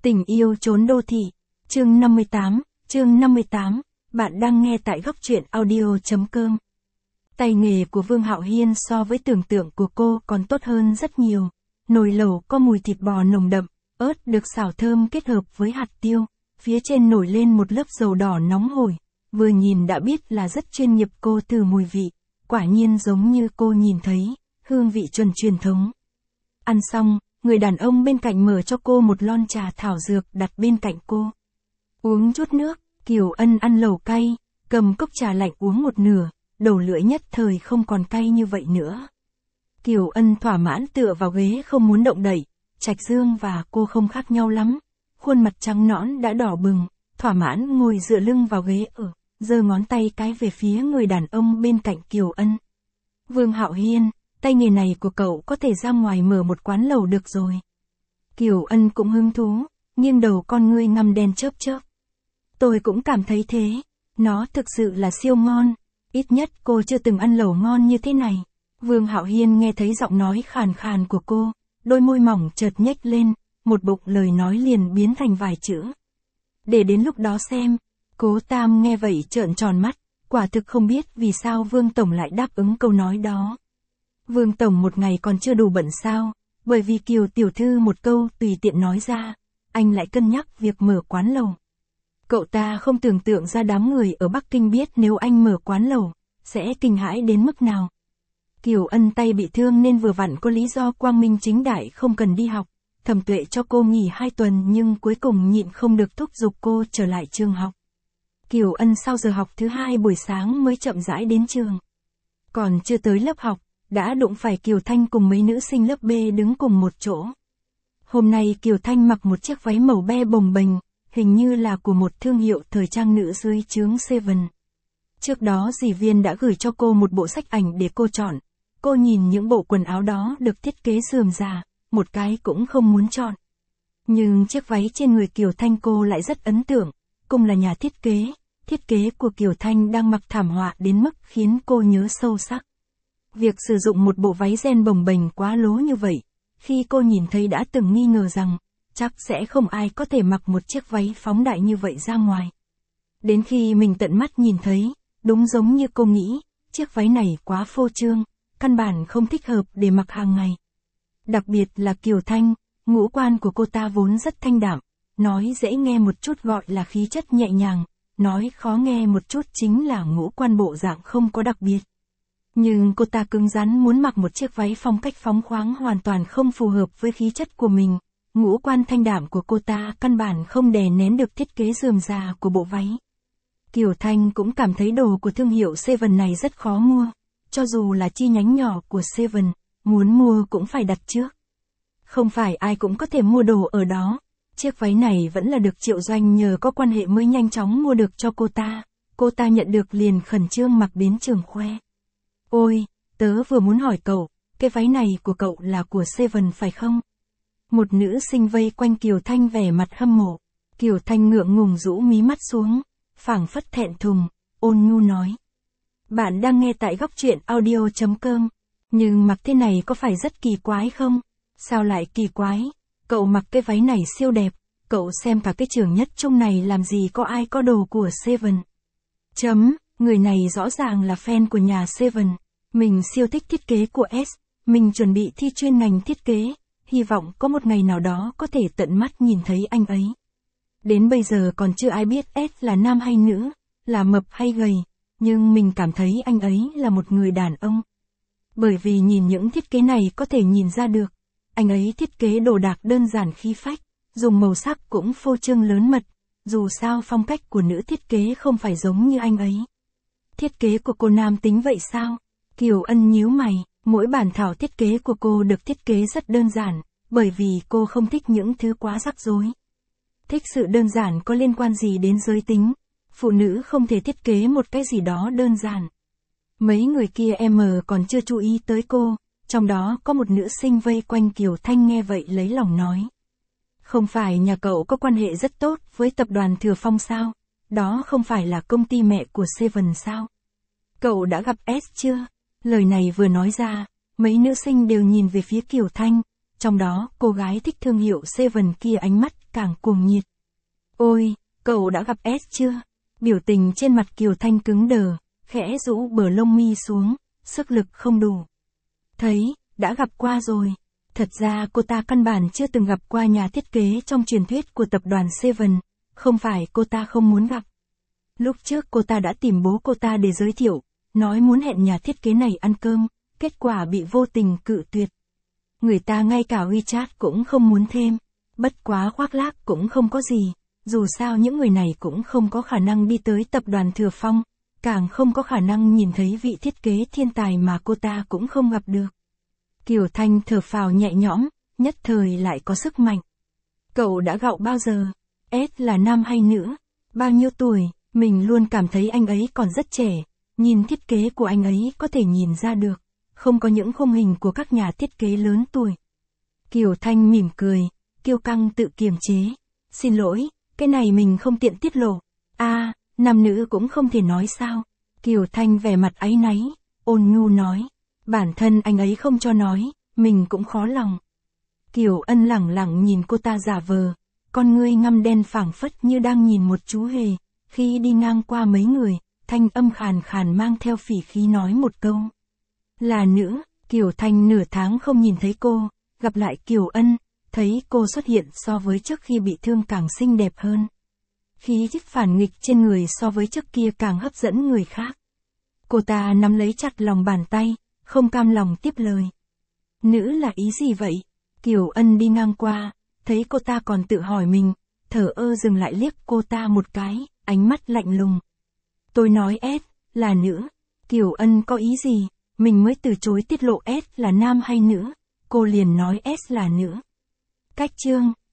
Tình yêu trốn đô thị, chương 58, bạn đang nghe tại góc truyện audio.com. Tay nghề của Vương Hạo Hiên so với tưởng tượng của cô còn tốt hơn rất nhiều. Nồi lẩu có mùi thịt bò nồng đậm, ớt được xào thơm kết hợp với hạt tiêu, phía trên nổi lên một lớp dầu đỏ nóng hổi, vừa nhìn đã biết là rất chuyên nghiệp. Cô từ mùi vị, quả nhiên giống như cô nhìn thấy, hương vị chuẩn truyền thống. Ăn xong, người đàn ông bên cạnh mở cho cô một lon trà thảo dược đặt bên cạnh cô. Uống chút nước, Kiều Ân ăn lẩu cay, cầm cốc trà lạnh uống một nửa, đầu lưỡi nhất thời không còn cay như vậy nữa. Kiều Ân thỏa mãn tựa vào ghế không muốn động đậy, Trạch Dương và cô không khác nhau lắm. Khuôn mặt trắng nõn đã đỏ bừng, thỏa mãn ngồi dựa lưng vào ghế giơ ngón tay cái về phía người đàn ông bên cạnh Kiều Ân. Vương Hạo Hiên, tay nghề này của cậu có thể ra ngoài mở một quán lẩu được rồi. Kiều Ân cũng hứng thú, nghiêng đầu con ngươi ngăm đen chớp chớp. Tôi cũng cảm thấy thế, nó thực sự là siêu ngon, ít nhất cô chưa từng ăn lẩu ngon như thế này. Vương Hạo Hiên nghe thấy giọng nói khàn khàn của cô, đôi môi mỏng chợt nhếch lên, một bụng lời nói liền biến thành vài chữ. Để đến lúc đó xem. Cố Tam nghe vậy trợn tròn mắt, quả thực không biết vì sao Vương Tổng lại đáp ứng câu nói đó. Vương Tổng một ngày còn chưa đủ bận sao, bởi vì Kiều Tiểu Thư một câu tùy tiện nói ra, anh lại cân nhắc việc mở quán lẩu. Cậu ta không tưởng tượng ra đám người ở Bắc Kinh biết nếu anh mở quán lẩu, sẽ kinh hãi đến mức nào. Kiều Ân tay bị thương nên vừa vặn có lý do quang minh chính đại không cần đi học, Thẩm Tuệ cho cô nghỉ 2 tuần nhưng cuối cùng nhịn không được thúc giục cô trở lại trường học. Kiều Ân sau giờ học thứ 2 buổi sáng mới chậm rãi đến trường. Còn chưa tới lớp học, đã đụng phải Kiều Thanh cùng mấy nữ sinh lớp B đứng cùng một chỗ. Hôm nay Kiều Thanh mặc một chiếc váy màu be bồng bềnh, hình như là của một thương hiệu thời trang nữ dưới trướng Seven. Trước đó dì Viên đã gửi cho cô một bộ sách ảnh để cô chọn. Cô nhìn những bộ quần áo đó được thiết kế rườm rà, một cái cũng không muốn chọn. Nhưng chiếc váy trên người Kiều Thanh cô lại rất ấn tượng, cùng là nhà thiết kế của Kiều Thanh đang mặc thảm họa đến mức khiến cô nhớ sâu sắc. Việc sử dụng một bộ váy ren bồng bềnh quá lố như vậy, khi cô nhìn thấy đã từng nghi ngờ rằng, chắc sẽ không ai có thể mặc một chiếc váy phóng đại như vậy ra ngoài. Đến khi mình tận mắt nhìn thấy, đúng giống như cô nghĩ, chiếc váy này quá phô trương, căn bản không thích hợp để mặc hàng ngày. Đặc biệt là Kiều Thanh, ngũ quan của cô ta vốn rất thanh đạm, nói dễ nghe một chút gọi là khí chất nhẹ nhàng, nói khó nghe một chút chính là ngũ quan bộ dạng không có đặc biệt. Nhưng cô ta cứng rắn muốn mặc một chiếc váy phong cách phóng khoáng hoàn toàn không phù hợp với khí chất của mình. Ngũ quan thanh đạm của cô ta căn bản không đè nén được thiết kế rườm rà của bộ váy. Kiều Thanh cũng cảm thấy đồ của thương hiệu Seven này rất khó mua. Cho dù là chi nhánh nhỏ của Seven, muốn mua cũng phải đặt trước. Không phải ai cũng có thể mua đồ ở đó. Chiếc váy này vẫn là được Triệu Doanh nhờ có quan hệ mới nhanh chóng mua được cho cô ta. Cô ta nhận được liền khẩn trương mặc đến trường khoe. Ôi, tớ vừa muốn hỏi cậu, cái váy này của cậu là của Seven phải không? Một nữ sinh vây quanh Kiều Thanh vẻ mặt hâm mộ. Kiều Thanh ngượng ngùng rũ mí mắt xuống, phảng phất thẹn thùng, ôn nhu nói. Bạn đang nghe tại góc truyện audio.com, nhưng mặc thế này có phải rất kỳ quái không? Sao lại kỳ quái? Cậu mặc cái váy này siêu đẹp, cậu xem cả cái trường nhất trung này làm gì có ai có đồ của Seven. Người này rõ ràng là fan của nhà Seven, mình siêu thích thiết kế của S, mình chuẩn bị thi chuyên ngành thiết kế, hy vọng có một ngày nào đó có thể tận mắt nhìn thấy anh ấy. Đến bây giờ còn chưa ai biết S là nam hay nữ, là mập hay gầy, nhưng mình cảm thấy anh ấy là một người đàn ông. Bởi vì nhìn những thiết kế này có thể nhìn ra được, anh ấy thiết kế đồ đạc đơn giản khí phách, dùng màu sắc cũng phô trương lớn mật, dù sao phong cách của nữ thiết kế không phải giống như anh ấy. Thiết kế của cô nam tính vậy sao? Kiều Ân nhíu mày, mỗi bản thảo thiết kế của cô được thiết kế rất đơn giản, bởi vì cô không thích những thứ quá rắc rối. Thích sự đơn giản có liên quan gì đến giới tính, phụ nữ không thể thiết kế một cái gì đó đơn giản. Mấy người kia còn chưa chú ý tới cô, trong đó có một nữ sinh vây quanh Kiều Thanh nghe vậy lấy lòng nói. Không phải nhà cậu có quan hệ rất tốt với tập đoàn Thừa Phong sao? Đó không phải là công ty mẹ của Seven sao? Cậu đã gặp S chưa? Lời này vừa nói ra, mấy nữ sinh đều nhìn về phía Kiều Thanh, trong đó cô gái thích thương hiệu Seven kia ánh mắt càng cuồng nhiệt. Ôi, cậu đã gặp S chưa? Biểu tình trên mặt Kiều Thanh cứng đờ, khẽ rũ bờ lông mi xuống, sức lực không đủ. Thấy, đã gặp qua rồi. Thật ra cô ta căn bản chưa từng gặp qua nhà thiết kế trong truyền thuyết của tập đoàn Seven, không phải cô ta không muốn gặp. Lúc trước cô ta đã tìm bố cô ta để giới thiệu, nói muốn hẹn nhà thiết kế này ăn cơm, kết quả bị vô tình cự tuyệt. Người ta ngay cả WeChat cũng không muốn thêm, bất quá khoác lác cũng không có gì, dù sao những người này cũng không có khả năng đi tới tập đoàn Thừa Phong, càng không có khả năng nhìn thấy vị thiết kế thiên tài mà cô ta cũng không gặp được. Kiều Thanh thở phào nhẹ nhõm, nhất thời lại có sức mạnh. Cậu đã gạo bao giờ? S là nam hay nữ? Bao nhiêu tuổi? Mình luôn cảm thấy anh ấy còn rất trẻ, nhìn thiết kế của anh ấy có thể nhìn ra được, không có những khung hình của các nhà thiết kế lớn tuổi. Kiều Thanh mỉm cười, kiêu căng tự kiềm chế. Xin lỗi, cái này mình không tiện tiết lộ. Nam nữ cũng không thể nói sao? Kiều Thanh vẻ mặt áy náy, ôn nhu nói. Bản thân anh ấy không cho nói, mình cũng khó lòng. Kiều Ân lẳng lặng nhìn cô ta giả vờ, con ngươi ngăm đen phảng phất như đang nhìn một chú hề. Khi đi ngang qua mấy người, thanh âm khàn khàn mang theo phỉ khí nói một câu. Là nữ. Kiều Thanh nửa tháng không nhìn thấy cô, gặp lại Kiều Ân, thấy cô xuất hiện so với trước khi bị thương càng xinh đẹp hơn. Khí chất phản nghịch trên người so với trước kia càng hấp dẫn người khác. Cô ta nắm lấy chặt lòng bàn tay, không cam lòng tiếp lời. Nữ là ý gì vậy? Kiều Ân đi ngang qua, thấy cô ta còn tự hỏi mình, thở ơ dừng lại liếc cô ta một cái, ánh mắt lạnh lùng. Tôi nói S là nữ. Kiều Ân có ý gì? Mình mới từ chối tiết lộ S là nam hay nữ, cô liền nói S là nữ. Cách chương